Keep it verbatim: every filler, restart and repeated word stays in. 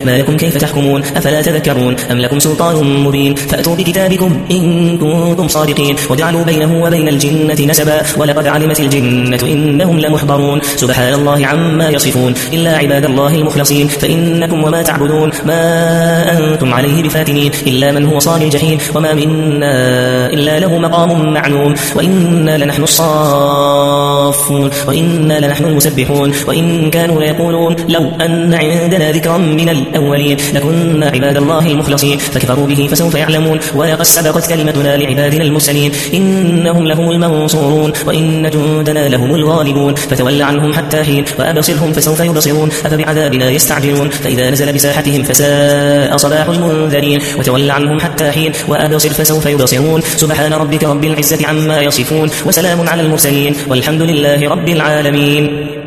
ما لكم كيف تحكمون أفلا تذكرون أم لكم سلطان مبين فأتوا بكتابكم إن كنتم صادقين وجعلوا بينه وبين الجنة نسبا ولقد علمت الجنة إنهم لمحضرون سبحان الله عما يصفون إلا عباد الله المخلصين فإنكم وما تعبدون ما أنتم عليه بفاتنين إلا من هو صال الجحيم وما منا إلا له مقام معلوم وإنا لنحن الصافون وإنا لنحن المسبحون وإن كانوا ليقولون لو أن عندنا ذكرا من الأولين لكنا عباد الله المخلصين فكفروا به فسوف يعلمون ولقد سبقت كلمتنا لعبادنا المرسلين إنهم لهم المنصورون وإن جندنا لهم الغالبون فتول عنهم حتى حين وأبصرهم فسوف يبصرون أفبعذابنا يستعجلون فإذا نزل بساحتهم فساء صباح المنذرين وتول عنهم حتى حين وأبصر فسوف يبصرون سبحان ربك رب العزة عما يصفون وسلام على المرسلين والحمد لله رب العالمين.